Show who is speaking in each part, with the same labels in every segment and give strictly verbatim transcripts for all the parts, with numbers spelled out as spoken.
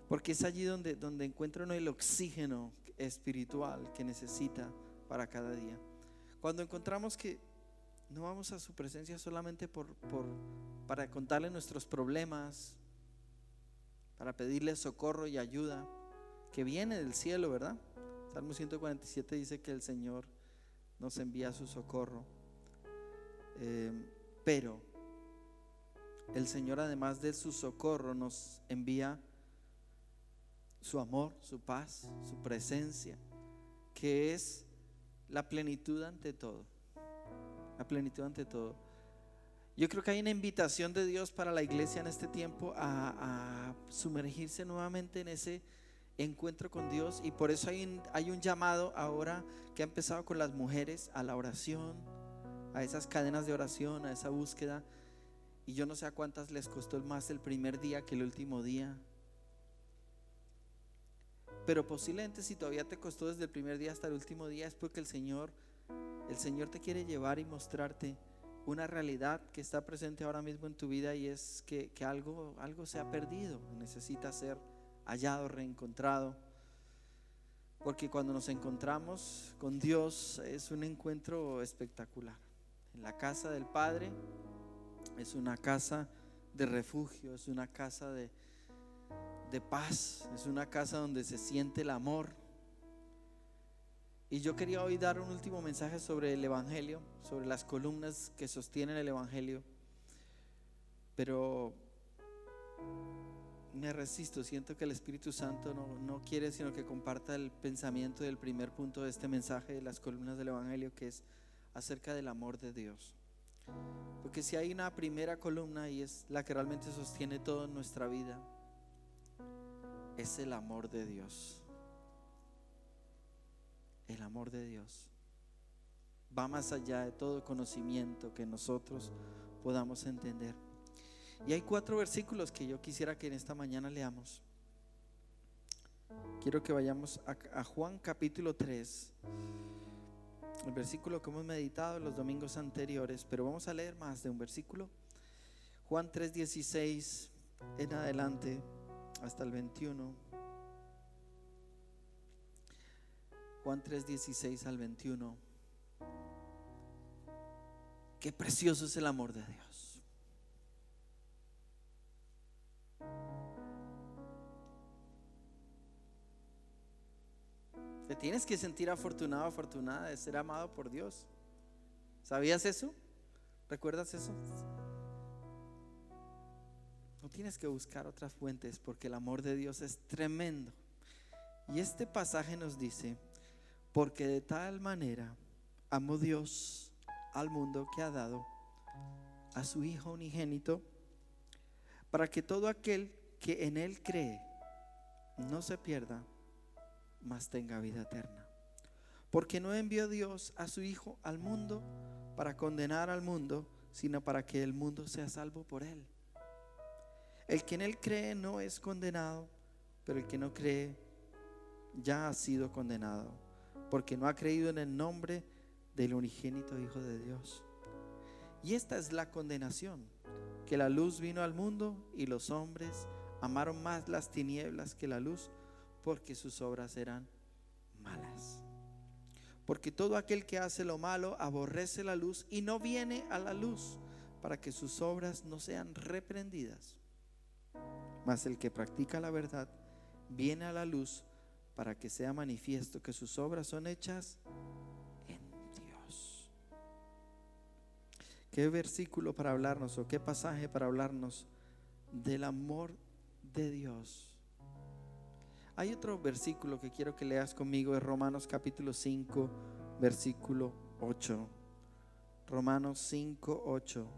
Speaker 1: porque es allí donde, donde encuentra uno el oxígeno espiritual que necesita para cada día. Cuando encontramos que no vamos a su presencia solamente por, por, para contarle nuestros problemas, para pedirle socorro y ayuda que viene del cielo, ¿verdad? Salmo ciento cuarenta y siete dice que el Señor nos envía su socorro, eh, pero el Señor, además de su socorro, nos envía su amor, su paz, su presencia, que es la plenitud ante todo. La plenitud ante todo. Yo creo que hay una invitación de Dios para la iglesia en este tiempo a, a sumergirse nuevamente en ese encuentro con Dios, y por eso hay un, hay un llamado ahora que ha empezado con las mujeres a la oración, a esas cadenas de oración, a esa búsqueda. Y yo no sé a cuántas les costó más el primer día que el último día, pero posiblemente si todavía te costó desde el primer día hasta el último día, es porque el Señor El Señor te quiere llevar y mostrarte una realidad que está presente ahora mismo en tu vida, y es que, que algo, algo se ha perdido, necesita ser hallado, reencontrado. Porque cuando nos encontramos con Dios es un encuentro espectacular. En la casa del Padre es una casa de refugio, es una casa de, de paz, es una casa donde se siente el amor. Y yo quería hoy dar un último mensaje sobre el Evangelio, sobre las columnas que sostienen el Evangelio, pero me resisto, siento que el Espíritu Santo no, no quiere sino que comparta el pensamiento del primer punto de este mensaje de las columnas del Evangelio, que es acerca del amor de Dios. Porque si hay una primera columna, y es la que realmente sostiene todo en nuestra vida, es el amor de Dios. El amor de Dios va más allá de todo conocimiento que nosotros podamos entender. Y hay cuatro versículos que yo quisiera que en esta mañana leamos. Quiero que vayamos a, a Juan capítulo tres, el versículo que hemos meditado en los domingos anteriores, pero vamos a leer más de un versículo. Juan tres dieciséis en adelante hasta el veintiuno. Juan tres dieciséis al veintiuno. Qué precioso es el amor de Dios. Te tienes que sentir afortunado, afortunada de ser amado por Dios. ¿Sabías eso? ¿Recuerdas eso? No tienes que buscar otras fuentes, porque el amor de Dios es tremendo. Y este pasaje nos dice: porque de tal manera amó Dios al mundo, que ha dado a su Hijo unigénito, para que todo aquel que en Él cree no se pierda, mas tenga vida eterna. Porque no envió Dios a su Hijo al mundo para condenar al mundo, sino para que el mundo sea salvo por Él. El que en Él cree no es condenado, pero el que no cree ya ha sido condenado, porque no ha creído en el nombre del unigénito Hijo de Dios. Y esta es la condenación, que la luz vino al mundo, y los hombres amaron más las tinieblas que la luz, porque sus obras eran malas. Porque todo aquel que hace lo malo aborrece la luz y no viene a la luz, para que sus obras no sean reprendidas. Mas el que practica la verdad viene a la luz, para que sea manifiesto que sus obras son hechas en Dios. Qué versículo para hablarnos, o qué pasaje para hablarnos del amor de Dios. Hay otro versículo que quiero que leas conmigo, es Romanos capítulo cinco, versículo ocho. Romanos cinco, ocho.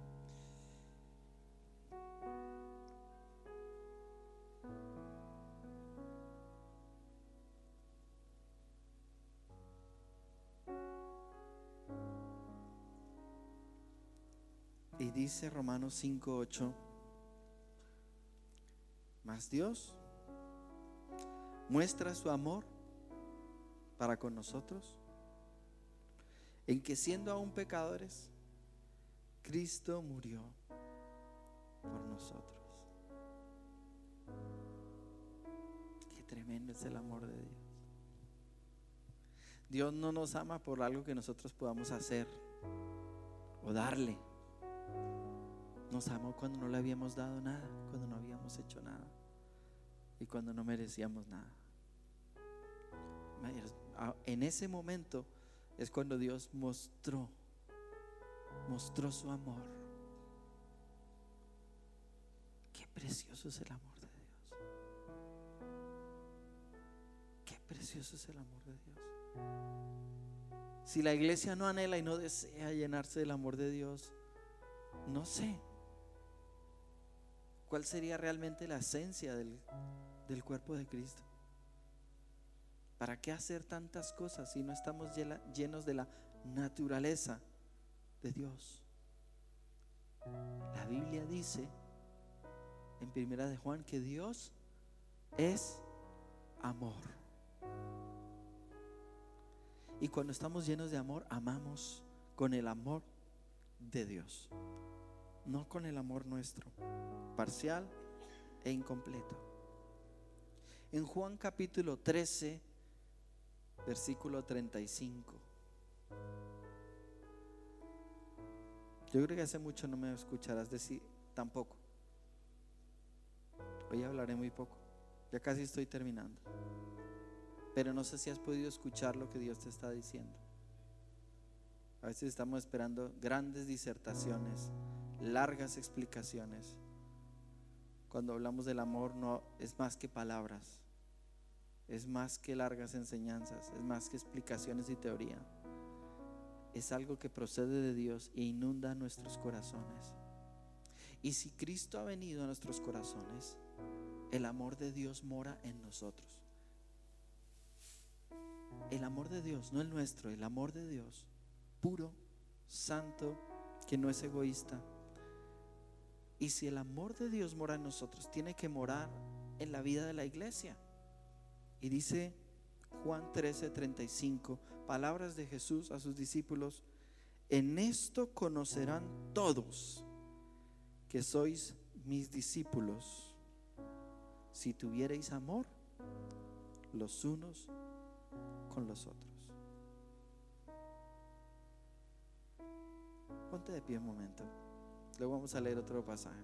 Speaker 1: Y dice Romanos cinco, ocho: mas Dios muestra su amor para con nosotros, en que siendo aún pecadores, Cristo murió por nosotros. tremendo es el amor de Dios. Dios no nos ama por algo que nosotros podamos hacer o darle. Nos amó cuando no le habíamos dado nada, cuando no habíamos hecho nada y cuando no merecíamos nada. En ese momento es cuando Dios mostró, mostró su amor. Qué precioso es el amor de Dios. Qué precioso es el amor de Dios. Si la iglesia no anhela y no desea llenarse del amor de Dios, no sé cuál sería realmente la esencia del, del cuerpo de Cristo. ¿Para qué hacer tantas cosas si no estamos llenos de la naturaleza de Dios? La Biblia dice en Primera de Juan que Dios es amor. Y cuando estamos llenos de amor, amamos con el amor de Dios, no con el amor nuestro, parcial e incompleto. En Juan capítulo trece, versículo treinta y cinco. Yo creo que hace mucho no me escucharás decir tampoco. Hoy hablaré muy poco, ya casi estoy terminando. Pero no sé si has podido escuchar lo que Dios te está diciendo. A veces estamos esperando grandes disertaciones, largas explicaciones. Cuando hablamos del amor, no es más que palabras, es más que largas enseñanzas, es más que explicaciones y teoría. Es algo que procede de Dios e inunda nuestros corazones. Y si Cristo ha venido a nuestros corazones, el amor de Dios mora en nosotros. El amor de Dios, no el nuestro, el amor de Dios, puro, santo, que no es egoísta. Y si el amor de Dios mora en nosotros, tiene que morar en la vida de la iglesia. Y dice Juan trece, treinta y cinco, palabras de Jesús a sus discípulos: en esto conocerán todos que sois mis discípulos, si tuviereis amor los unos con los otros. Ponte de pie un momento. Luego vamos a leer otro pasaje.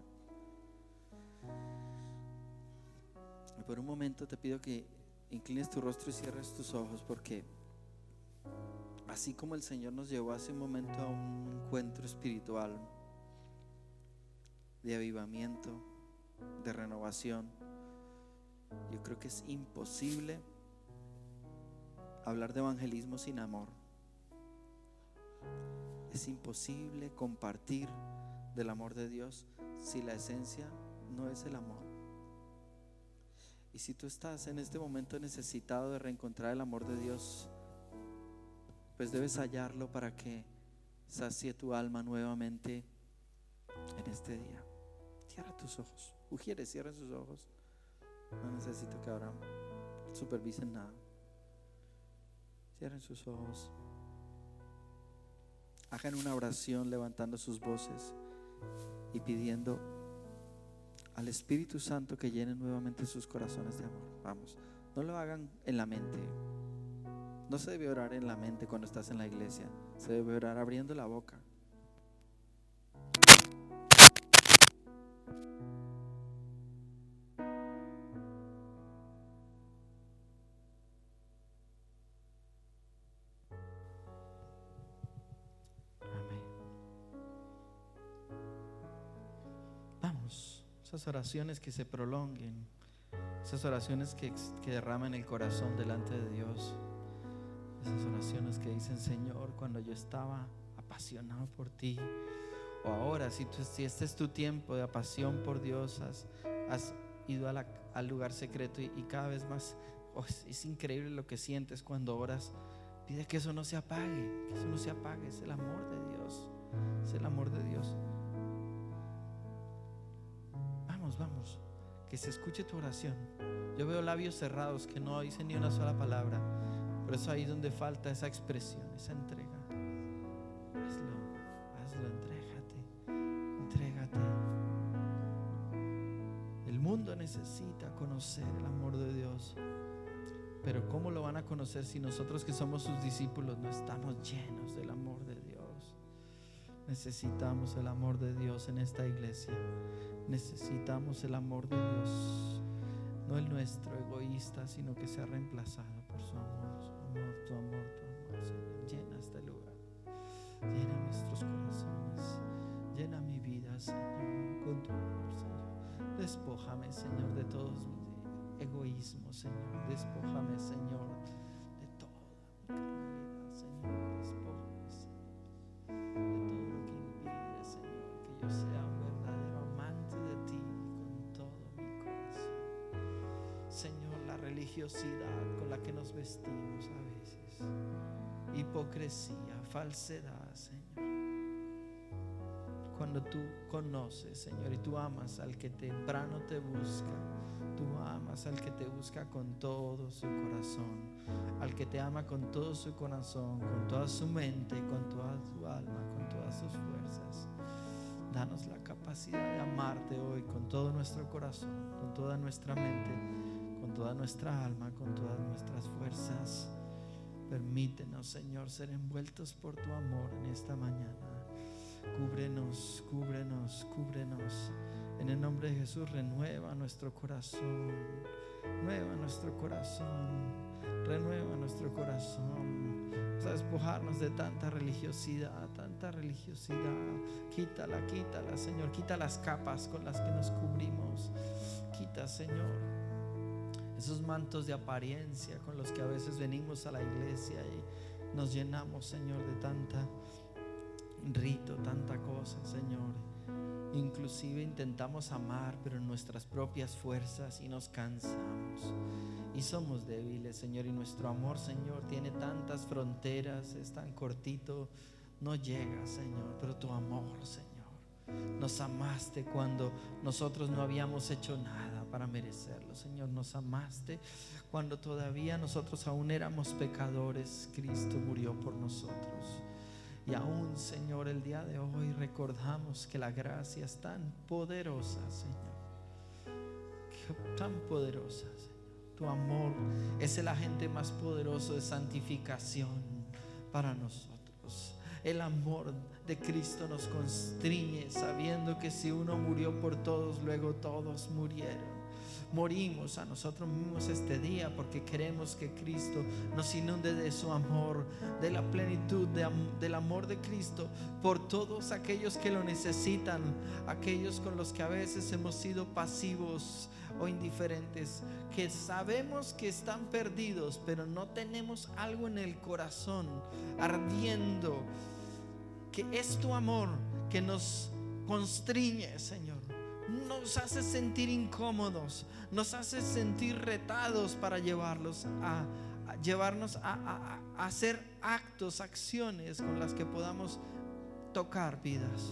Speaker 1: Y por un momento te pido que inclines tu rostro y cierres tus ojos, porque así como el Señor nos llevó hace un momento a un encuentro espiritual de avivamiento, de renovación, yo creo que es imposible hablar de evangelismo sin amor. Es imposible compartir del amor de Dios si la esencia no es el amor. Y si tú estás en este momento necesitado de reencontrar el amor de Dios, pues debes hallarlo para que sacie tu alma nuevamente en este día. Cierra tus ojos. Ujieres, cierren sus ojos. No necesito que ahora supervisen nada. Cierren sus ojos. Hagan una oración levantando sus voces y pidiendo al Espíritu Santo que llene nuevamente sus corazones de amor. Vamos, no lo hagan en la mente. No se debe orar en la mente cuando estás en la iglesia. Se debe orar abriendo la boca. Esas oraciones que se prolonguen, esas oraciones que, que derraman el corazón delante de Dios, esas oraciones que dicen: Señor, cuando yo estaba apasionado por ti, o ahora, si, tú, si este es tu tiempo de pasión por Dios, has, has ido a la, al lugar secreto y, y cada vez más, oh, es, es increíble lo que sientes cuando oras. Pide que eso no se apague, que eso no se apague. Es el amor de Dios, es el amor de Dios. Vamos, que se escuche tu oración. Yo veo labios cerrados que no dicen ni una sola palabra, pero es ahí donde falta esa expresión, esa entrega. Hazlo, hazlo, entrégate, entrégate. El mundo necesita conocer el amor de Dios. Pero ¿cómo lo van a conocer si nosotros que somos sus discípulos no estamos llenos del amor de Dios? Necesitamos el amor de Dios en esta iglesia. Necesitamos el amor de Dios, no el nuestro egoísta, sino que sea reemplazado por su amor, su amor, tu amor, tu amor, Señor. Llena este lugar, llena nuestros corazones, llena mi vida, Señor, con tu amor, Señor. Despójame, Señor, de todos mis egoísmos, Señor. Despójame, Señor, de toda mi carnalidad, Señor. Despójame, Señor, de todo lo que impide, Señor, que yo sea un verdadero amante de ti con todo mi corazón. Señor, la religiosidad con la que nos vestimos a veces, hipocresía, falsedad, Señor. Cuando tú conoces, Señor, y tú amas al que temprano te busca, tú amas al que te busca con todo su corazón, al que te ama con todo su corazón, con toda su mente, con toda su alma, con todas sus fuerzas. Danos la capacidad de amarte hoy con todo nuestro corazón, con toda nuestra mente, con toda nuestra alma, con todas nuestras fuerzas. Permítenos, Señor, ser envueltos por tu amor en esta mañana. Cúbrenos, cúbrenos, cúbrenos. En el nombre de Jesús, renueva nuestro corazón. Renueva nuestro corazón. Renueva nuestro corazón. Vamos a despojarnos de tanta religiosidad, tanta religiosidad. Quítala, quítala, Señor. Quita las capas con las que nos cubrimos. Quita, Señor, esos mantos de apariencia con los que a veces venimos a la iglesia y nos llenamos, Señor, de tanta rito, tanta cosa, Señor. Inclusive intentamos amar, pero en nuestras propias fuerzas, y nos cansamos y somos débiles, Señor. Y nuestro amor, Señor, tiene tantas fronteras, es tan cortito, no llega, Señor. Pero tu amor, Señor, nos amaste cuando nosotros no habíamos hecho nada para merecerlo, Señor. Nos amaste cuando todavía nosotros aún éramos pecadores. Cristo murió por nosotros. Y aún, Señor, el día de hoy recordamos que la gracia es tan poderosa, Señor, tan poderosa, Señor. Tu amor es el agente más poderoso de santificación para nosotros. El amor de Cristo nos constriñe, sabiendo que si uno murió por todos, luego todos murieron. Morimos a nosotros mismos este día porque queremos que Cristo nos inunde de su amor, de la plenitud de, del amor de Cristo por todos aquellos que lo necesitan, aquellos con los que a veces hemos sido pasivos o indiferentes, que sabemos que están perdidos, pero no tenemos algo en el corazón ardiendo, que es tu amor que nos constriñe, Señor. Nos hace sentir incómodos, nos hace sentir retados para llevarlos a, a llevarnos a, a, a hacer actos, acciones con las que podamos tocar vidas.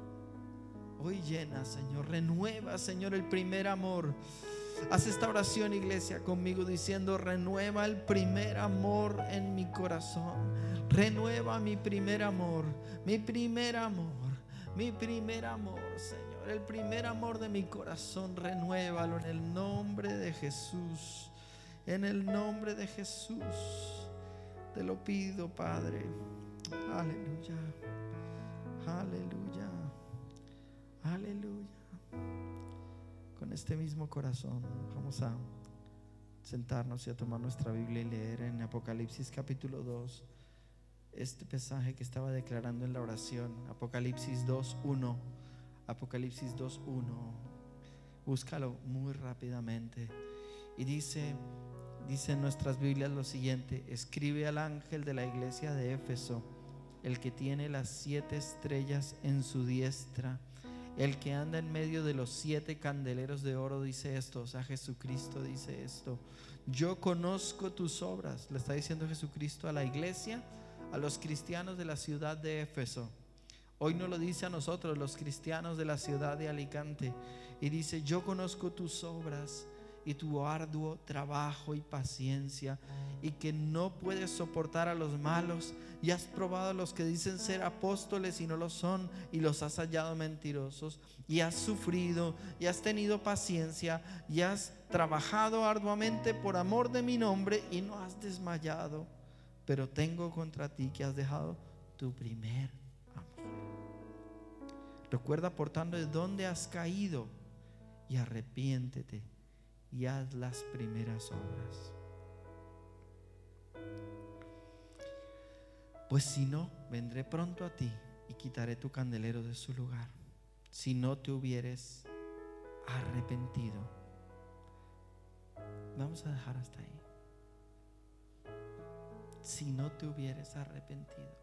Speaker 1: Hoy llena, Señor, renueva, Señor, el primer amor. Haz esta oración, iglesia, conmigo diciendo: renueva el primer amor en mi corazón. Renueva mi primer amor, mi primer amor, mi primer amor, Señor. El primer amor de mi corazón, renuévalo en el nombre de Jesús. En el nombre de Jesús te lo pido, Padre. Aleluya, aleluya, aleluya. Con este mismo corazón vamos a sentarnos y a tomar nuestra Biblia y leer en Apocalipsis capítulo dos este pasaje que estaba declarando en la oración. Apocalipsis dos uno. Apocalipsis dos uno. Búscalo muy rápidamente. Y dice, dice en nuestras Biblias lo siguiente: escribe al ángel de la iglesia de Éfeso, el que tiene las siete estrellas en su diestra, el que anda en medio de los siete candeleros de oro, dice esto. O sea, Jesucristo dice esto: yo conozco tus obras. Le está diciendo Jesucristo a la iglesia, a los cristianos de la ciudad de Éfeso. Hoy nos lo dice a nosotros, los cristianos de la ciudad de Alicante, y dice: yo conozco tus obras y tu arduo trabajo y paciencia, y que no puedes soportar a los malos, y has probado a los que dicen ser apóstoles y no lo son, y los has hallado mentirosos, y has sufrido y has tenido paciencia y has trabajado arduamente por amor de mi nombre y no has desmayado. Pero tengo contra ti que has dejado tu primer amor. Recuerda por tanto de dónde has caído y arrepiéntete y haz las primeras obras. Pues si no, vendré pronto a ti y quitaré tu candelero de su lugar, si no te hubieres arrepentido. Vamos a dejar hasta ahí. Si no te hubieres arrepentido.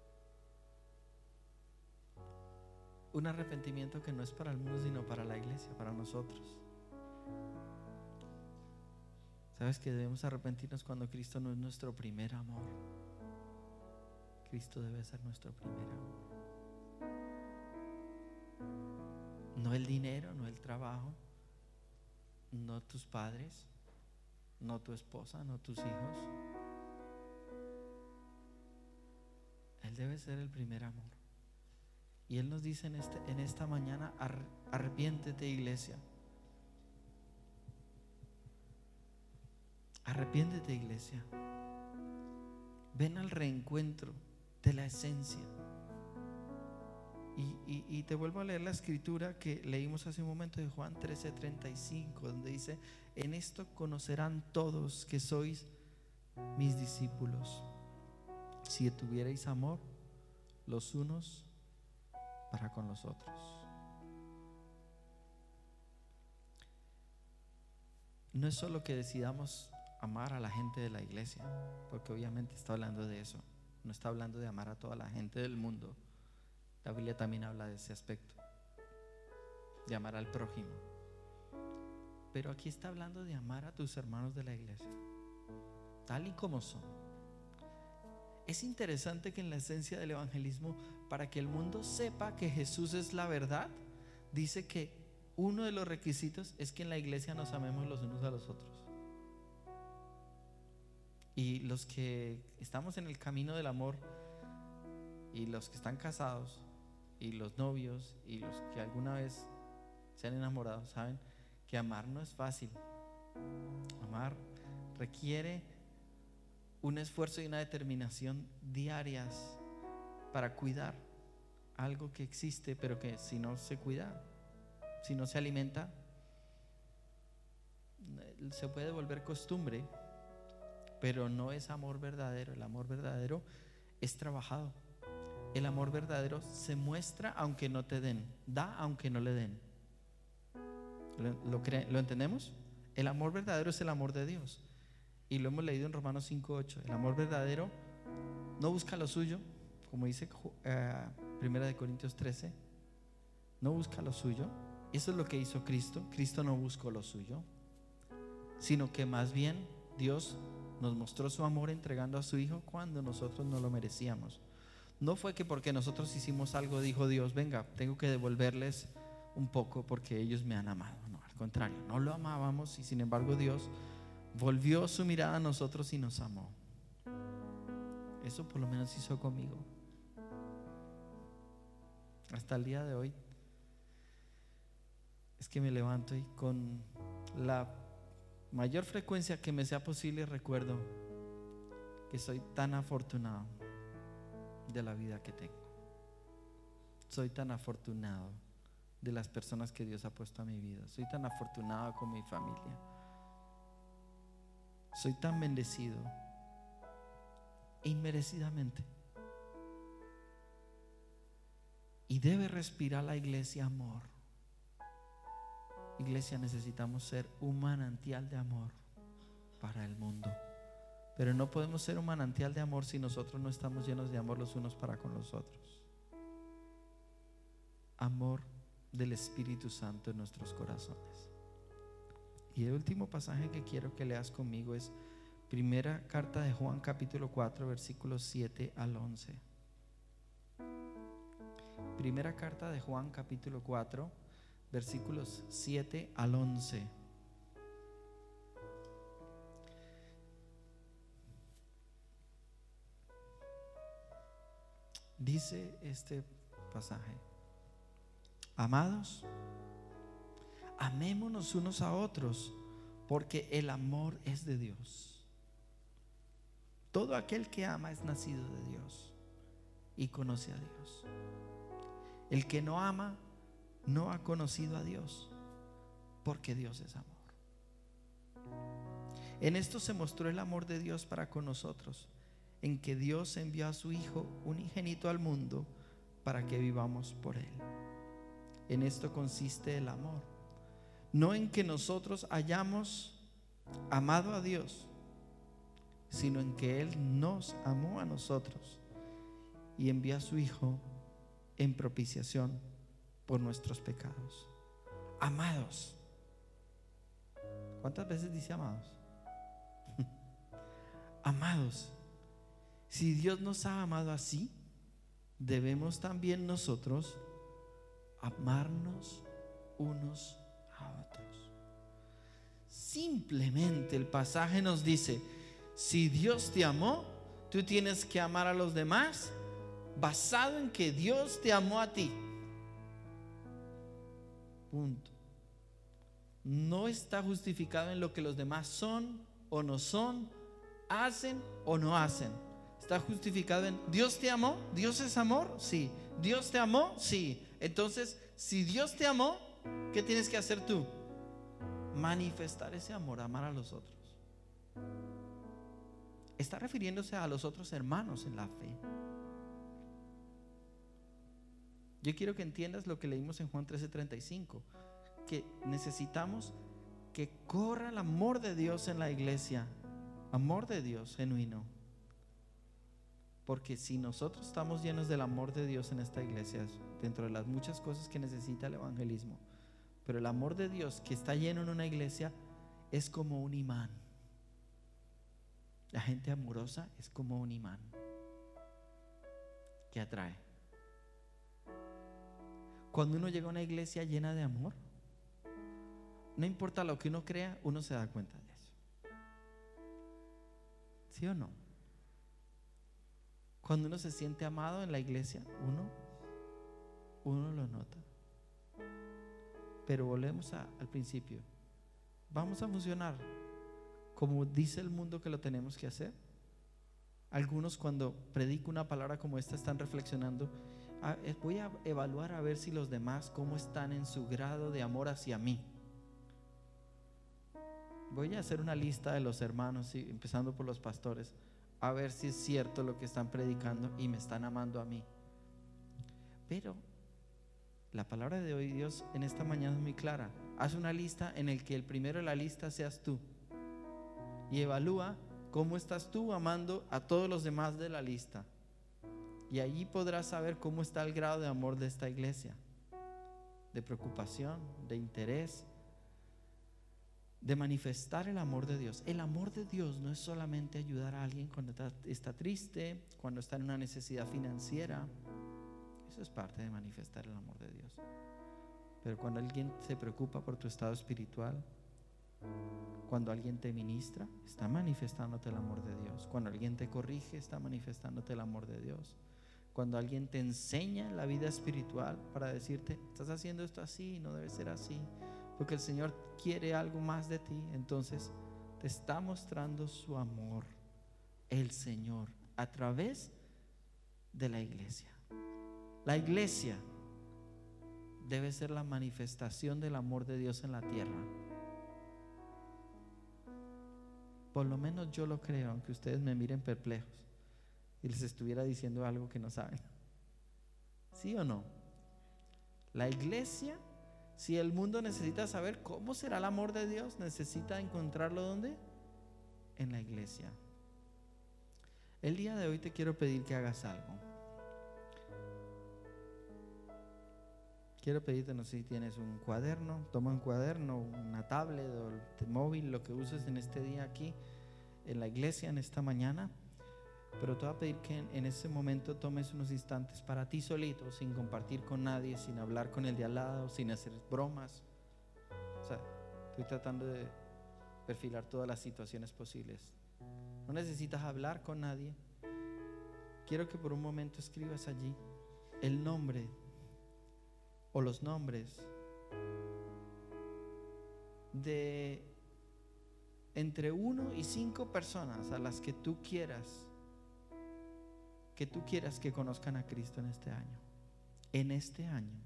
Speaker 1: Un arrepentimiento que no es para el mundo, sino para la iglesia, para nosotros. ¿Sabes que debemos arrepentirnos cuando Cristo no es nuestro primer amor? Cristo debe ser nuestro primer amor. No el dinero, no el trabajo, no tus padres, no tu esposa, no tus hijos. Él debe ser el primer amor. Y Él nos dice en, este, en esta mañana: arrepiéntete, iglesia. Arrepiéntete, iglesia. Ven al reencuentro de la esencia. Y, y, y te vuelvo a leer la escritura que leímos hace un momento de Juan trece treinta y cinco, donde dice: en esto conocerán todos que sois mis discípulos, si tuvierais amor los unos para con los otros. No es solo que decidamos amar a la gente de la iglesia, porque obviamente está hablando de eso. No está hablando de amar a toda la gente del mundo. La Biblia también habla de ese aspecto, de amar al prójimo. Pero aquí está hablando de amar a tus hermanos de la iglesia, tal y como son. Es interesante que en la esencia del evangelismo, para que el mundo sepa que Jesús es la verdad, dice que uno de los requisitos es que en la iglesia nos amemos los unos a los otros. Y los que estamos en el camino del amor, y los que están casados, y los novios, y los que alguna vez se han enamorado, saben que amar no es fácil. Amar requiere un esfuerzo y una determinación diarias para cuidar algo que existe, pero que si no se cuida, si no se alimenta, se puede volver costumbre, pero no es amor verdadero. El amor verdadero es trabajado. El amor verdadero se muestra aunque no te den, da aunque no le den. ¿Lo, lo, cre- ¿lo entendemos? El amor verdadero es el amor de Dios. Y lo hemos leído en Romanos cinco ocho. El amor verdadero no busca lo suyo, como dice uh, Primera de Corintios trece. No busca lo suyo. Eso es lo que hizo Cristo. Cristo no buscó lo suyo, sino que más bien Dios nos mostró su amor entregando a su Hijo cuando nosotros no lo merecíamos. No fue que porque nosotros hicimos algo dijo Dios: venga, tengo que devolverles un poco porque ellos me han amado. No, al contrario, no lo amábamos y sin embargo Dios volvió su mirada a nosotros y nos amó. Eso por lo menos hizo conmigo. Hasta el día de hoy es que me levanto y con la mayor frecuencia que me sea posible recuerdo que soy tan afortunado de la vida que tengo. Soy tan afortunado de las personas que Dios ha puesto a mi vida. Soy tan afortunado con mi familia. Soy tan bendecido inmerecidamente. Y debe respirar la iglesia amor. Iglesia, necesitamos ser un manantial de amor para el mundo. Pero no podemos ser un manantial de amor si nosotros no estamos llenos de amor los unos para con los otros. Amor del Espíritu Santo en nuestros corazones. Y el último pasaje que quiero que leas conmigo es Primera carta de Juan capítulo cuatro versículos siete al once. Primera carta de Juan capítulo cuatro versículos siete al once. dice este pasaje: amados, amémonos unos a otros, porque el amor es de Dios. Todo aquel que ama es nacido de Dios y conoce a Dios. El que no ama no ha conocido a Dios, porque Dios es amor. En esto se mostró el amor de Dios para con nosotros, en que Dios envió a su Hijo unigénito al mundo para que vivamos por Él. En esto consiste el amor, no en que nosotros hayamos amado a Dios, sino en que Él nos amó a nosotros y envió a su Hijo en propiciación por nuestros pecados. Amados. ¿Cuántas veces dice amados? Amados, si Dios nos ha amado así, debemos también nosotros amarnos unos a otros. Simplemente el pasaje nos dice: si Dios te amó, tú tienes que amar a los demás basado en que Dios te amó a ti. Punto. No está justificado en lo que los demás son o no son, hacen o no hacen. Está justificado en: Dios te amó. ¿Dios es amor? Sí. ¿Dios te amó? Sí. Entonces, si Dios te amó, ¿qué tienes que hacer tú? Manifestar ese amor, amar a los otros. Está refiriéndose a los otros hermanos en la fe. Yo quiero que entiendas lo que leímos en Juan trece treinta y cinco, que necesitamos que corra el amor de Dios en la iglesia, amor de Dios genuino. Porque si nosotros estamos llenos del amor de Dios en esta iglesia, dentro de las muchas cosas que necesita el evangelismo, pero el amor de Dios que está lleno en una iglesia es como un imán. La gente amorosa es como un imán que atrae. Cuando uno llega a una iglesia llena de amor, no importa lo que uno crea, uno se da cuenta de eso. ¿Sí o no? Cuando uno se siente amado en la iglesia, uno, uno lo nota. Pero volvemos a, al principio. ¿Vamos a funcionar como dice el mundo que lo tenemos que hacer? Algunos, cuando predico una palabra como esta, están reflexionando: ah, voy a evaluar a ver si los demás cómo están en su grado de amor hacia mí. Voy a hacer una lista de los hermanos, empezando por los pastores, a ver si es cierto lo que están predicando y me están amando a mí. Pero la palabra de hoy, Dios en esta mañana es muy clara. Haz una lista en el que el primero de la lista seas tú, y evalúa cómo estás tú amando a todos los demás de la lista, y allí podrás saber cómo está el grado de amor de esta iglesia, de preocupación, de interés, de manifestar el amor de Dios. El amor de Dios no es solamente ayudar a alguien cuando está, está triste, cuando está en una necesidad financiera. Eso es parte de manifestar el amor de Dios. Pero cuando alguien se preocupa por tu estado espiritual, cuando alguien te ministra, está manifestándote el amor de Dios. Cuando alguien te corrige, está manifestándote el amor de Dios. Cuando alguien te enseña la vida espiritual para decirte: estás haciendo esto así, no debe ser así, porque el Señor quiere algo más de ti, entonces te está mostrando su amor, el Señor, a través de la iglesia. La iglesia debe ser la manifestación del amor de Dios en la tierra. Por lo menos yo lo creo, aunque ustedes me miren perplejos y les estuviera diciendo algo que no saben. ¿Sí o no? La iglesia, si el mundo necesita saber cómo será el amor de Dios, necesita encontrarlo ¿dónde? En la iglesia. El día de hoy te quiero pedir que hagas algo. Quiero pedirte, no sé si tienes un cuaderno, toma un cuaderno, una tablet o el móvil, lo que uses en este día aquí en la iglesia, en esta mañana. Pero te voy a pedir que en, en ese momento tomes unos instantes para ti solito, sin compartir con nadie, sin hablar con el de al lado, sin hacer bromas. O sea, estoy tratando de perfilar todas las situaciones posibles. No necesitas hablar con nadie, quiero que por un momento escribas allí el nombre o los nombres de entre uno y cinco personas a las que tú quieras que tú quieras que conozcan a Cristo en este año. En este año.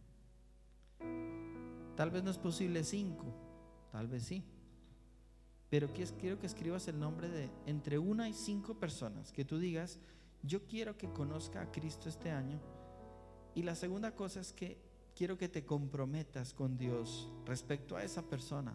Speaker 1: Tal vez no es posible cinco, tal vez sí. Pero quiero que escribas el nombre de entre una y cinco personas que tú digas, yo quiero que conozca a Cristo este año. Y la segunda cosa es que quiero que te comprometas con Dios respecto a esa persona.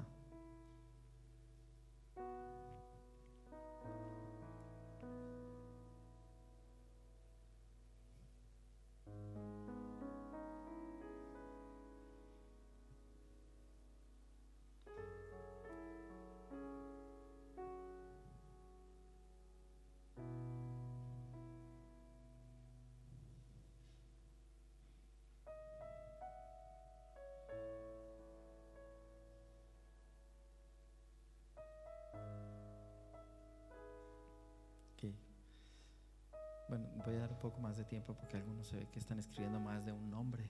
Speaker 1: Okay. Bueno, voy a dar un poco más de tiempo porque algunos se ve que están escribiendo más de un nombre.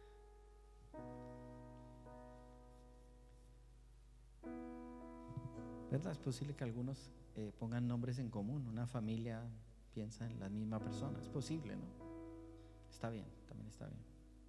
Speaker 1: ¿Verdad? Es posible que algunos eh, pongan nombres en común. Una familia piensa en la misma persona. Es posible, ¿no? Está bien, también está bien.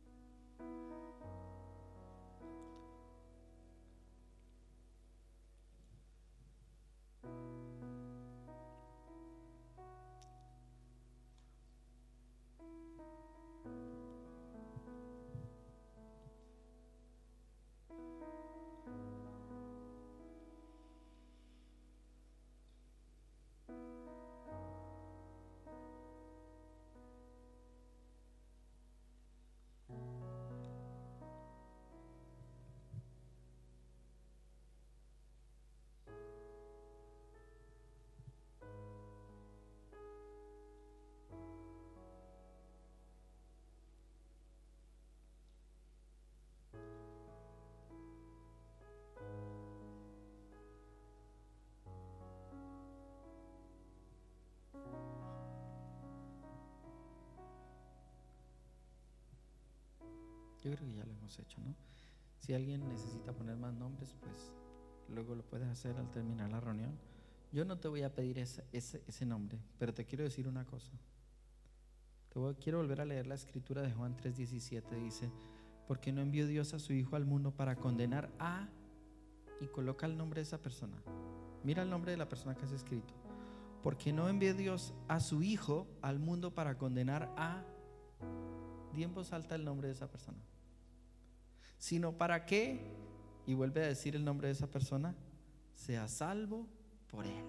Speaker 1: Yo creo que ya lo hemos hecho, ¿no? Si alguien necesita poner más nombres, pues luego lo puedes hacer al terminar la reunión. Yo no te voy a pedir ese, ese, ese nombre, pero te quiero decir una cosa. Te voy, quiero volver a leer la escritura de Juan tres diecisiete. Dice, porque no envió Dios a su Hijo al mundo para condenar a, y coloca el nombre de esa persona. Mira el nombre de la persona que has escrito. Porque no envió Dios a su Hijo al mundo para condenar a, di en voz alta el nombre de esa persona, sino para que, y vuelve a decir el nombre de esa persona, sea salvo por él.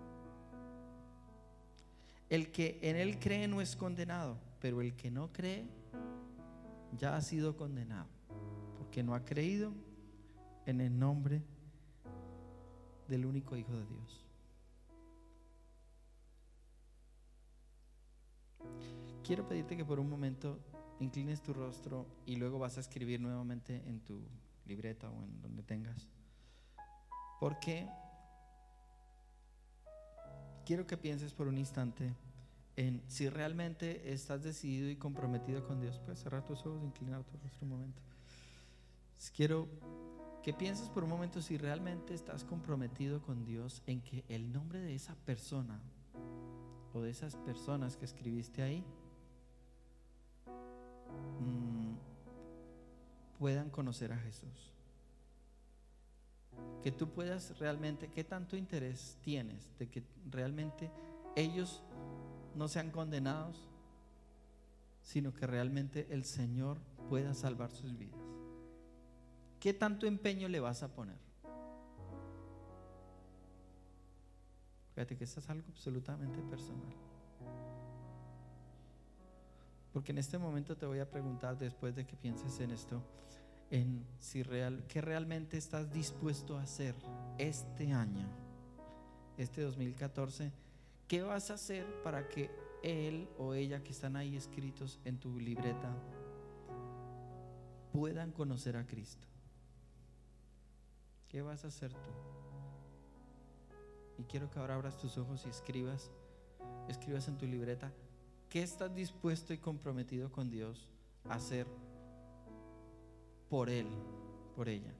Speaker 1: El que en él cree no es condenado, pero el que no cree ya ha sido condenado, porque no ha creído en el nombre del único Hijo de Dios. Quiero pedirte que por un momento inclines tu rostro y luego vas a escribir nuevamente en tu libreta o en donde tengas, porque quiero que pienses por un instante en si realmente estás decidido y comprometido con Dios. Puedes cerrar tus ojos e inclinar tu rostro un momento. Quiero que pienses por un momento si realmente estás comprometido con Dios en que el nombre de esa persona o de esas personas que escribiste ahí mmm, puedan conocer a Jesús. Que tú puedas realmente, ¿qué tanto interés tienes de que realmente ellos no sean condenados, sino que realmente el Señor pueda salvar sus vidas? ¿Qué tanto empeño le vas a poner? Fíjate que esto es algo absolutamente personal. Porque en este momento te voy a preguntar, después de que pienses en esto, en si real, qué realmente estás dispuesto a hacer este año, este dos mil catorce. ¿Qué vas a hacer para que él o ella que están ahí escritos en tu libreta puedan conocer a Cristo? ¿Qué vas a hacer tú? Y quiero que ahora abras tus ojos y escribas, escribas en tu libreta ¿Qué estás dispuesto y comprometido con Dios a hacer por Él, por ella?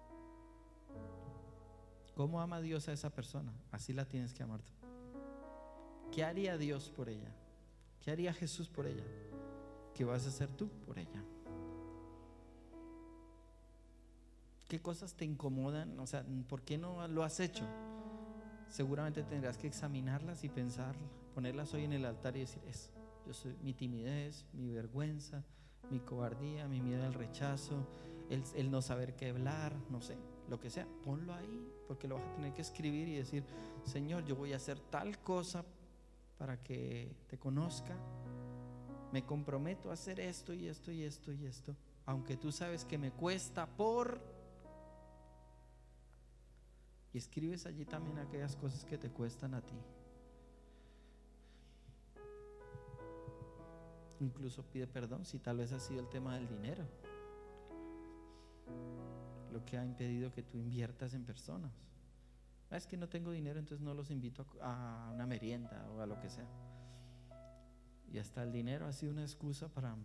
Speaker 1: ¿Cómo ama Dios a esa persona? Así la tienes que amar tú. ¿Qué haría Dios por ella? ¿Qué haría Jesús por ella? ¿Qué vas a hacer tú por ella? ¿Qué cosas te incomodan? O sea, ¿por qué no lo has hecho? Seguramente tendrás que examinarlas y pensarlas, ponerlas hoy en el altar y decir: es, yo soy mi timidez, mi vergüenza, mi cobardía, mi miedo al rechazo, el, el no saber qué hablar, no sé, lo que sea. Ponlo ahí, porque lo vas a tener que escribir y decir: Señor, yo voy a hacer tal cosa para que te conozca. Me comprometo a hacer esto y esto y esto y esto, aunque tú sabes que me cuesta por... Y escribes allí también aquellas cosas que te cuestan a ti. Incluso pide perdón si tal vez ha sido el tema del dinero lo que ha impedido que tú inviertas en personas. Ah, es que no tengo dinero, entonces no los invito a, a una merienda o a lo que sea. Y hasta el dinero ha sido una excusa para...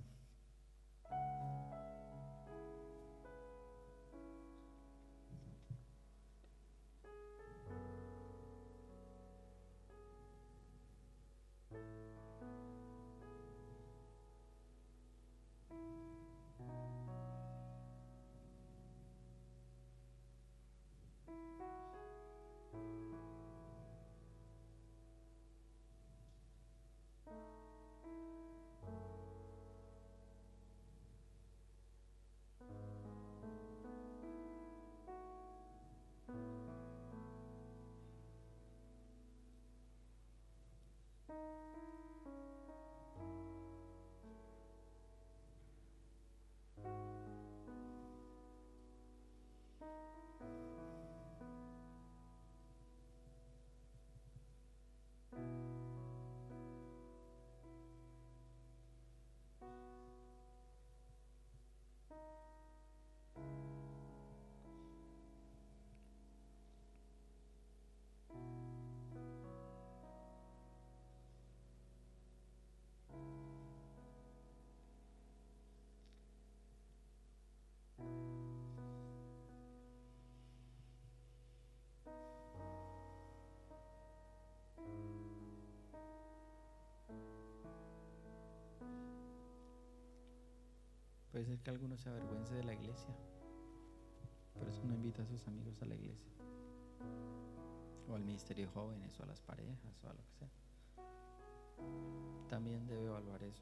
Speaker 1: Puede ser que alguno se avergüence de la iglesia, por eso no invita a sus amigos a la iglesia, o al ministerio de jóvenes, o a las parejas, o a lo que sea. También debe evaluar eso,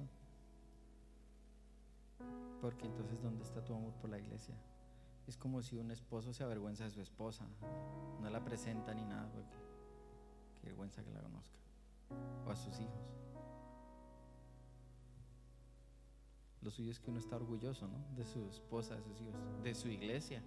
Speaker 1: porque entonces ¿dónde está tu amor por la iglesia? Es como si un esposo se avergüenza de su esposa, no la presenta ni nada, porque qué vergüenza que la conozca, o a sus hijos. Lo suyo es que uno está orgulloso, ¿no? De su esposa, de sus hijos, de su iglesia.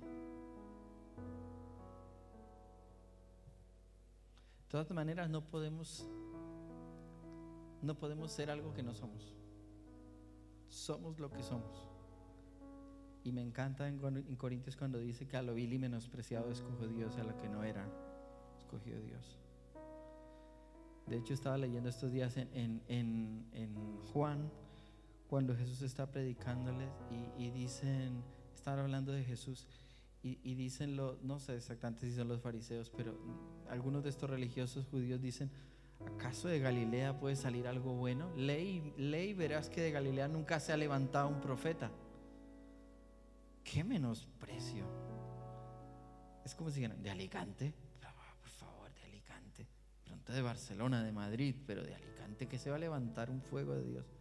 Speaker 1: De todas maneras, no podemos no podemos ser algo que no somos. Somos lo que somos. Y me encanta en, en Corintios cuando dice que a lo vil y menospreciado escogió Dios, a lo que no era escogió Dios. De hecho, estaba leyendo estos días en, en, en, en Juan, cuando Jesús está predicándoles y, y dicen, están hablando de Jesús y, y dicen, lo, no sé exactamente si son los fariseos, pero algunos de estos religiosos judíos dicen: ¿acaso de Galilea puede salir algo bueno? Lee, lee y verás que de Galilea nunca se ha levantado un profeta. ¡Qué menosprecio! Es como si dijeran: ¿de Alicante? Por favor, de Alicante. Pronto de Barcelona, de Madrid, pero de Alicante, ¿que se va a levantar un fuego de Dios?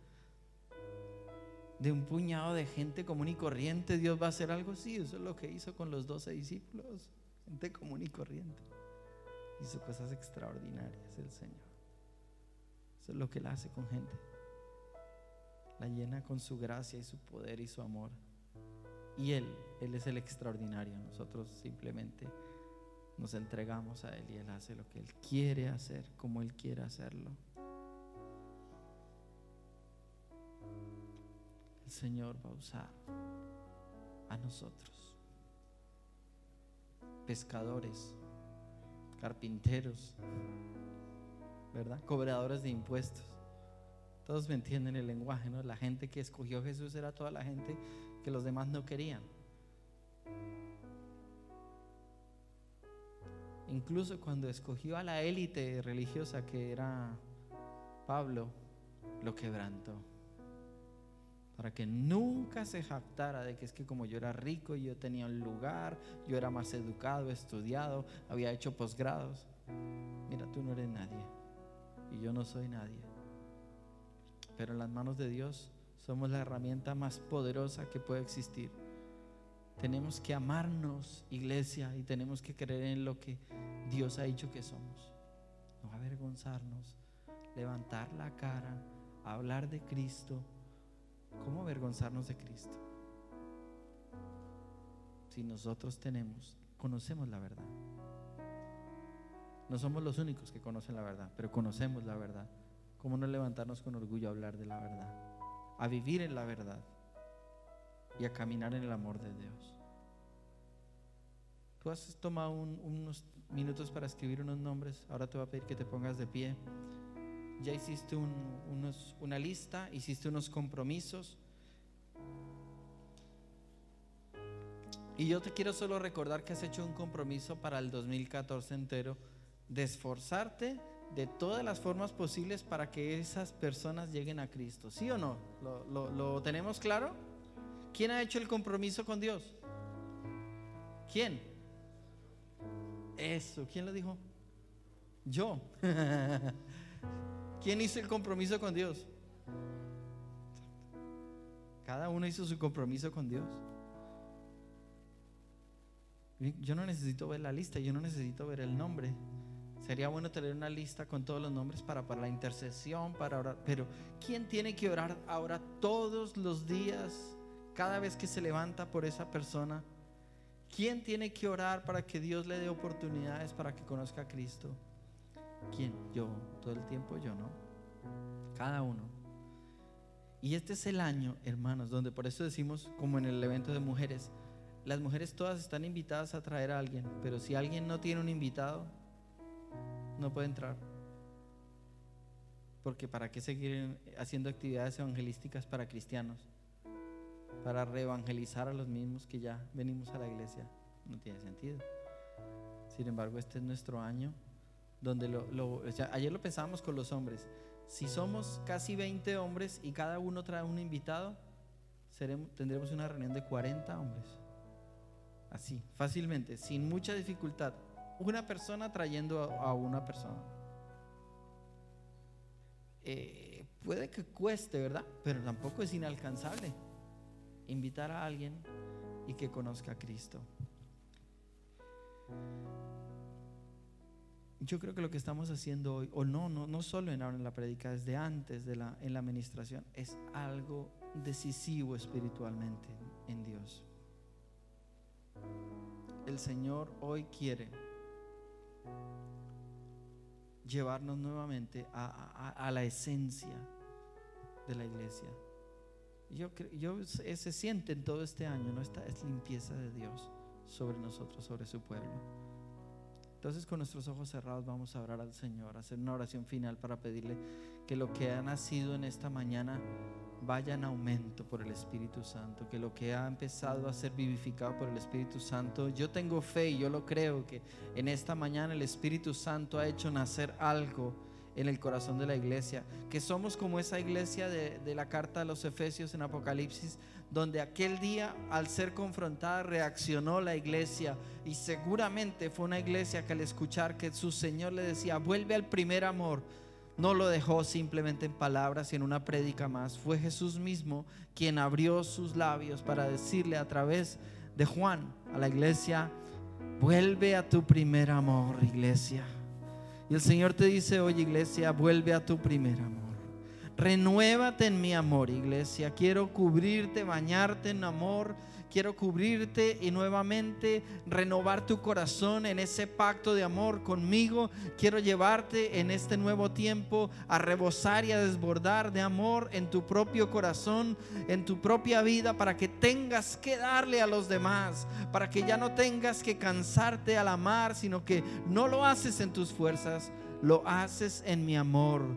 Speaker 1: De un puñado de gente común y corriente ¿Dios va a hacer algo? Sí, eso es lo que hizo con los doce discípulos. Gente común y corriente. Hizo cosas extraordinarias el Señor. Eso es lo que Él hace con gente. La llena con su gracia y su poder y su amor. Y Él, Él es el extraordinario. Nosotros simplemente nos entregamos a Él y Él hace lo que Él quiere hacer, como Él quiere hacerlo. El Señor va a usar a nosotros, pescadores, carpinteros, ¿verdad? Cobradores de impuestos, Todos me entienden el lenguaje, ¿no? La gente que escogió a Jesús era toda la gente que los demás no querían. Incluso cuando escogió a la élite religiosa que era Pablo, lo quebrantó, para que nunca se jactara de que es que como yo era rico y yo tenía un lugar, yo era más educado, estudiado, había hecho posgrados. Mira, tú no eres nadie y yo no soy nadie, pero en las manos de Dios somos la herramienta más poderosa que puede existir. Tenemos que amarnos, iglesia, y tenemos que creer en lo que Dios ha dicho que somos. No avergonzarnos, levantar la cara, hablar de Cristo. ¿Cómo avergonzarnos de Cristo? Si nosotros tenemos, conocemos la verdad. No somos los únicos que conocen la verdad, pero conocemos la verdad. ¿Cómo no levantarnos con orgullo a hablar de la verdad? A vivir en la verdad y a caminar en el amor de Dios. Tú has tomado un, unos minutos para escribir unos nombres. Ahora te voy a pedir que te pongas de pie. Ya hiciste un, unos, una lista, hiciste unos compromisos. Y yo te quiero solo recordar que has hecho un compromiso para el dos mil catorce entero, de esforzarte de todas las formas posibles para que esas personas lleguen a Cristo. ¿Sí o no? ¿Lo, lo, lo tenemos claro? ¿Quién ha hecho el compromiso con Dios? ¿Quién? Eso, ¿quién lo dijo? Yo. ¿Quién hizo el compromiso con Dios? Cada uno hizo su compromiso con Dios. Yo no necesito ver la lista, yo no necesito ver el nombre. Sería bueno tener una lista con todos los nombres para, para la intercesión, para orar. Pero ¿quién tiene que orar ahora todos los días, cada vez que se levanta por esa persona? ¿Quién tiene que orar para que Dios le dé oportunidades para que conozca a Cristo? ¿Quién? Yo, todo el tiempo yo, ¿no? Cada uno. Y este es el año, hermanos, donde por eso decimos, como en el evento de mujeres, las mujeres todas están invitadas a traer a alguien, pero si alguien no tiene un invitado, no puede entrar. Porque ¿para qué seguir haciendo actividades evangelísticas para cristianos? Para reevangelizar a los mismos que ya venimos a la iglesia. No tiene sentido. Sin embargo, este es nuestro año donde lo, lo, o sea, ayer lo pensábamos con los hombres. Si somos casi veinte hombres y cada uno trae un invitado, seremos, tendremos una reunión de cuarenta hombres. Así, fácilmente, sin mucha dificultad. Una persona trayendo a, a una persona. Eh, puede que cueste, ¿verdad? Pero tampoco es inalcanzable invitar a alguien y que conozca a Cristo. Yo creo que lo que estamos haciendo hoy, o no, no, no solo en ahora en la prédica, desde antes de la, en la administración, es algo decisivo espiritualmente en Dios. El Señor hoy quiere llevarnos nuevamente a, a, a la esencia de la iglesia. Yo, yo se siente en todo este año, ¿no? Esta es limpieza de Dios sobre nosotros, sobre su pueblo. Entonces, con nuestros ojos cerrados vamos a orar al Señor, a hacer una oración final para pedirle que lo que ha nacido en esta mañana vaya en aumento por el Espíritu Santo, que lo que ha empezado a ser vivificado por el Espíritu Santo, yo tengo fe y yo lo creo, que en esta mañana el Espíritu Santo ha hecho nacer algo en el corazón de la iglesia, que somos como esa iglesia de, de la carta a los Efesios en Apocalipsis, donde aquel día al ser confrontada reaccionó la iglesia, y seguramente fue una iglesia que al escuchar que su Señor le decía vuelve al primer amor, no lo dejó simplemente en palabras y en una prédica más. Fue Jesús mismo quien abrió sus labios para decirle a través de Juan a la iglesia: vuelve a tu primer amor, iglesia. Y el Señor te dice hoy, iglesia, vuelve a tu primer amor. Renuévate en mi amor, iglesia. Quiero cubrirte, bañarte en amor. Quiero cubrirte y nuevamente renovar tu corazón en ese pacto de amor conmigo. Quiero llevarte en este nuevo tiempo a rebosar y a desbordar de amor en tu propio corazón, en tu propia vida, para que tengas que darle a los demás, para que ya no tengas que cansarte al amar, sino que no lo haces en tus fuerzas, lo haces en mi amor.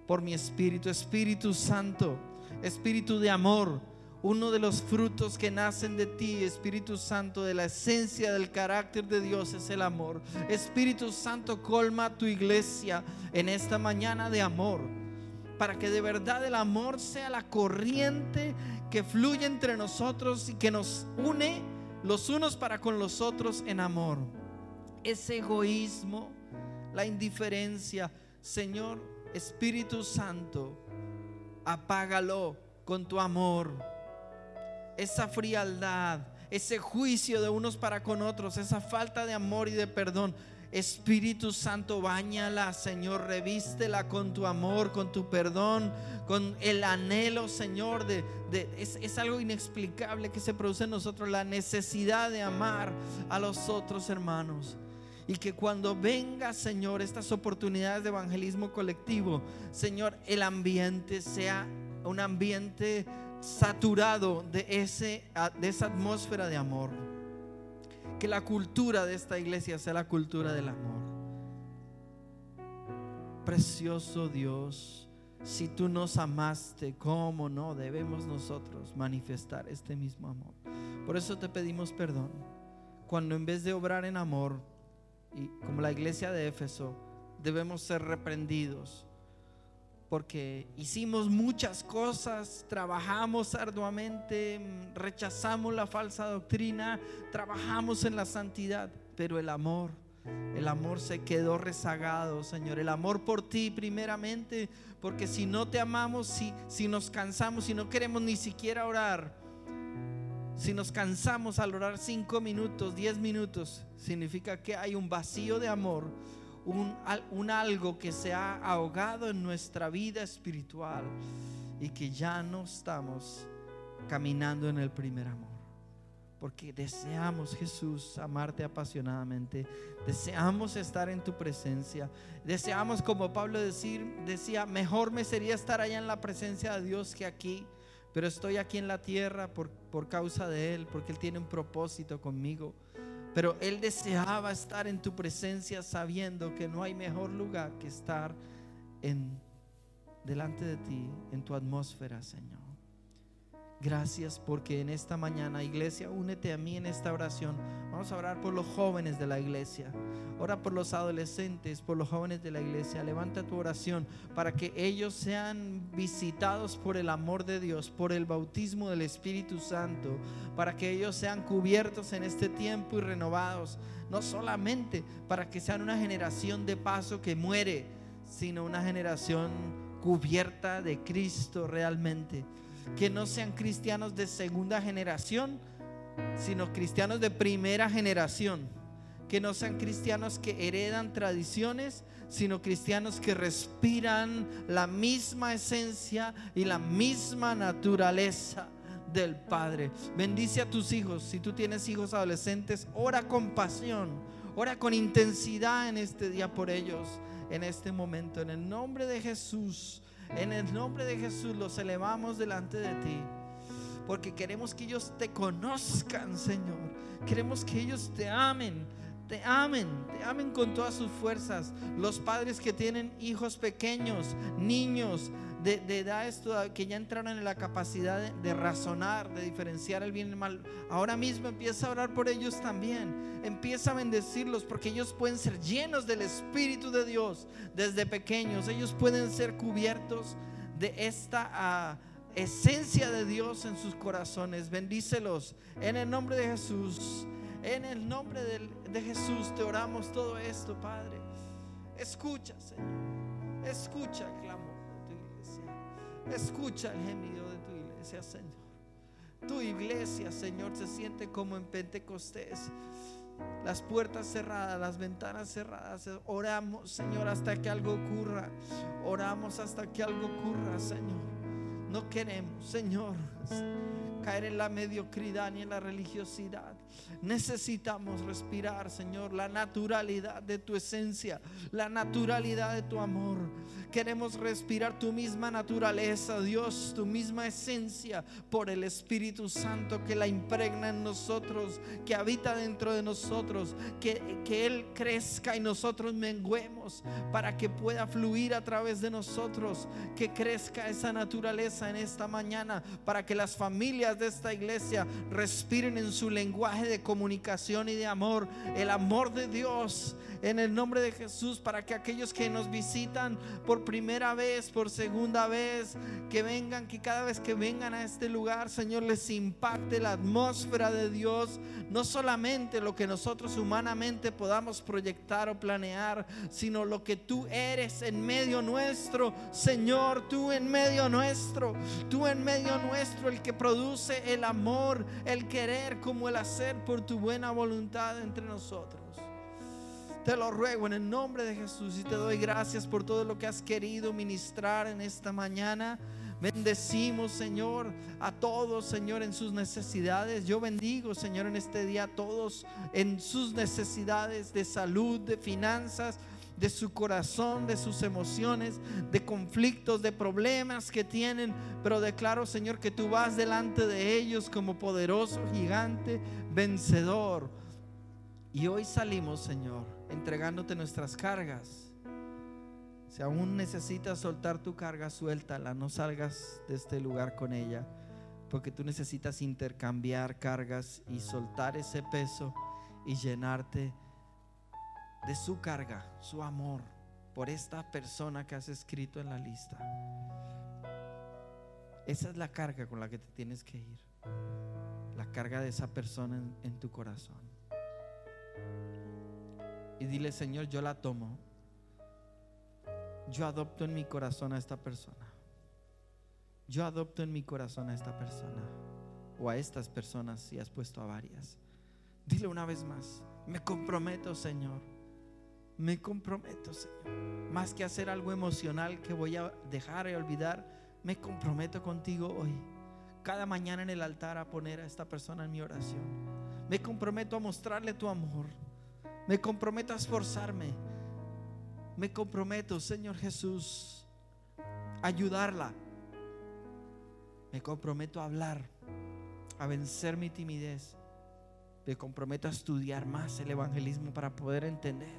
Speaker 1: por mi espíritu. Espíritu Santo, espíritu de amor, uno de los frutos que nacen de ti, Espíritu Santo, de la esencia del carácter de Dios es el amor. Espíritu Santo, colma tu iglesia en esta mañana de amor, para que de verdad el amor sea la corriente que fluye entre nosotros y que nos une los unos para con los otros en amor. Ese egoísmo, la indiferencia, Señor, Espíritu Santo, apágalo con tu amor. Esa frialdad, ese juicio de unos para con otros, esa falta de amor y de perdón, Espíritu Santo, báñala, Señor, revístela con tu amor, con tu perdón, con el anhelo, Señor, de, de es, es algo inexplicable que se produce en nosotros, la necesidad de amar a los otros hermanos. Y que cuando venga, Señor, estas oportunidades de evangelismo colectivo, Señor, el ambiente sea un ambiente saturado de, ese, de esa atmósfera de amor. Que la cultura de esta iglesia sea la cultura del amor. Precioso Dios, si tú nos amaste, ¿cómo no debemos nosotros manifestar este mismo amor? Por eso te pedimos perdón cuando en vez de obrar en amor, y como la iglesia de Éfeso, debemos ser reprendidos porque hicimos muchas cosas, trabajamos arduamente, rechazamos la falsa doctrina, trabajamos en la santidad, pero el amor, el amor se quedó rezagado, Señor. El amor por ti primeramente, porque si no te amamos, si, si nos cansamos, si no queremos ni siquiera orar, si nos cansamos al orar cinco minutos, diez minutos, significa que hay un vacío de amor, un, un algo que se ha ahogado en nuestra vida espiritual y que ya no estamos caminando en el primer amor. Porque deseamos, Jesús, amarte apasionadamente, deseamos estar en tu presencia, deseamos, como Pablo decir, decía, mejor me sería estar allá en la presencia de Dios que aquí, pero estoy aquí en la tierra por, por causa de Él, porque Él tiene un propósito conmigo. Pero Él deseaba estar en tu presencia, sabiendo que no hay mejor lugar que estar en, delante de ti, en tu atmósfera, Señor. Gracias porque en esta mañana, iglesia, únete a mí en esta oración. Vamos a orar por los jóvenes de la iglesia. Ora por los adolescentes, por los jóvenes de la iglesia. Levanta tu oración para que ellos sean visitados por el amor de Dios, por el bautismo del Espíritu Santo, para que ellos sean cubiertos en este tiempo y renovados. No solamente para que sean una generación de paso que muere, sino una generación cubierta de Cristo realmente. Que no sean cristianos de segunda generación, sino cristianos de primera generación. Que no sean cristianos que heredan tradiciones, sino cristianos que respiran la misma esencia y la misma naturaleza del Padre. Bendice a tus hijos. Si tú tienes hijos adolescentes, ora con pasión, ora con intensidad en este día por ellos, en este momento, en el nombre de Jesús. En el nombre de Jesús los elevamos delante de ti, porque queremos que ellos te conozcan, Señor. Queremos que ellos te amen, te amen, te amen con todas sus fuerzas. Los padres que tienen hijos pequeños, niños de, de edades que ya entraron en la capacidad de, de razonar, de diferenciar el bien y el mal, ahora mismo empieza a orar por ellos también. Empieza a bendecirlos, porque ellos pueden ser llenos del Espíritu de Dios desde pequeños. Ellos pueden ser cubiertos de esta uh, esencia de Dios en sus corazones. Bendícelos en el nombre de Jesús. En el nombre de, de Jesús te oramos todo esto, Padre. Escucha, Señor. Escucha el clamor de tu iglesia. Escucha el gemido de tu iglesia, Señor. Tu iglesia, Señor, se siente como en Pentecostés. Las puertas cerradas, las ventanas cerradas. Oramos, Señor, hasta que algo ocurra. Oramos hasta que algo ocurra, Señor. No queremos, Señor, caer en la mediocridad ni en la religiosidad. Necesitamos respirar, Señor, la naturalidad de tu esencia, la naturalidad de tu amor. Queremos respirar tu misma naturaleza, Dios, tu misma esencia, por el Espíritu Santo que la impregna en nosotros, que habita dentro de nosotros. Que, que Él crezca y nosotros menguemos. pedimos para que pueda fluir a través de nosotros, que crezca esa naturaleza en esta mañana, para que las familias de esta iglesia respiren en su lenguaje de comunicación y de amor, el amor de Dios, en el nombre de Jesús, para que aquellos que nos visitan por primera vez, por segunda vez, que vengan, que cada vez que vengan a este lugar, Señor, les impacte la atmósfera de Dios, no solamente lo que nosotros humanamente podamos proyectar o planear, sino lo que tú eres en medio nuestro, Señor, tú en medio nuestro, tú en medio nuestro, el que produce el amor, el querer como el hacer por tu buena voluntad entre nosotros. Te lo ruego en el nombre de Jesús y te doy gracias por todo lo que has querido ministrar en esta mañana. Bendecimos, Señor, a todos, Señor, en sus necesidades. Yo bendigo, Señor, en este día a todos en sus necesidades de salud, de finanzas, de su corazón, de sus emociones, de conflictos, de problemas que tienen. Pero declaro, Señor, que tú vas delante de ellos como poderoso gigante vencedor. Y hoy salimos, Señor, entregándote nuestras cargas. Si aún necesitas soltar tu carga, suéltala, no salgas de este lugar con ella, porque tú necesitas intercambiar cargas y soltar ese peso y llenarte de su carga, su amor por esta persona que has escrito en la lista. Esa es la carga con la que te tienes que ir, la carga de esa persona en, en tu corazón. Y dile: Señor, yo la tomo. Yo adopto en mi corazón a esta persona. Yo adopto en mi corazón a esta persona, o a estas personas si has puesto a varias. Dile una vez más: me comprometo, Señor. Me comprometo, Señor. Más que hacer algo emocional que voy a dejar y olvidar, me comprometo contigo hoy, cada mañana en el altar, a poner a esta persona en mi oración. Me comprometo a mostrarle tu amor. Me comprometo a esforzarme. Me comprometo, Señor Jesús, a ayudarla. Me comprometo a hablar, a vencer mi timidez. Me comprometo a estudiar más el evangelismo para poder entender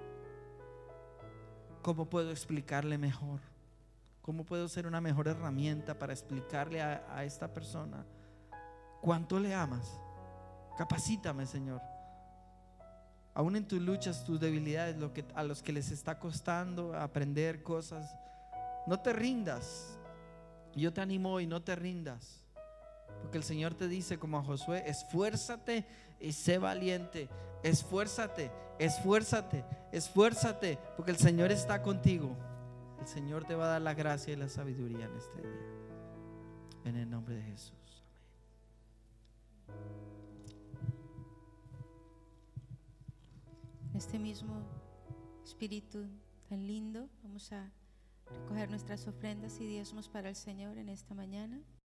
Speaker 1: cómo puedo explicarle mejor, cómo puedo ser una mejor herramienta para explicarle a, a esta persona cuánto le amas. Capacítame, Señor. Aún en tus luchas, tus debilidades, lo que, a los que les está costando aprender cosas, no te rindas. Yo te animo hoy, no te rindas, porque el Señor te dice, como a Josué: esfuérzate y sé valiente. Esfuérzate, esfuérzate, esfuérzate, porque el Señor está contigo. El Señor te va a dar la gracia y la sabiduría en este día, en el nombre de Jesús.
Speaker 2: Este mismo espíritu tan lindo, vamos a recoger nuestras ofrendas y diezmos para el Señor en esta mañana.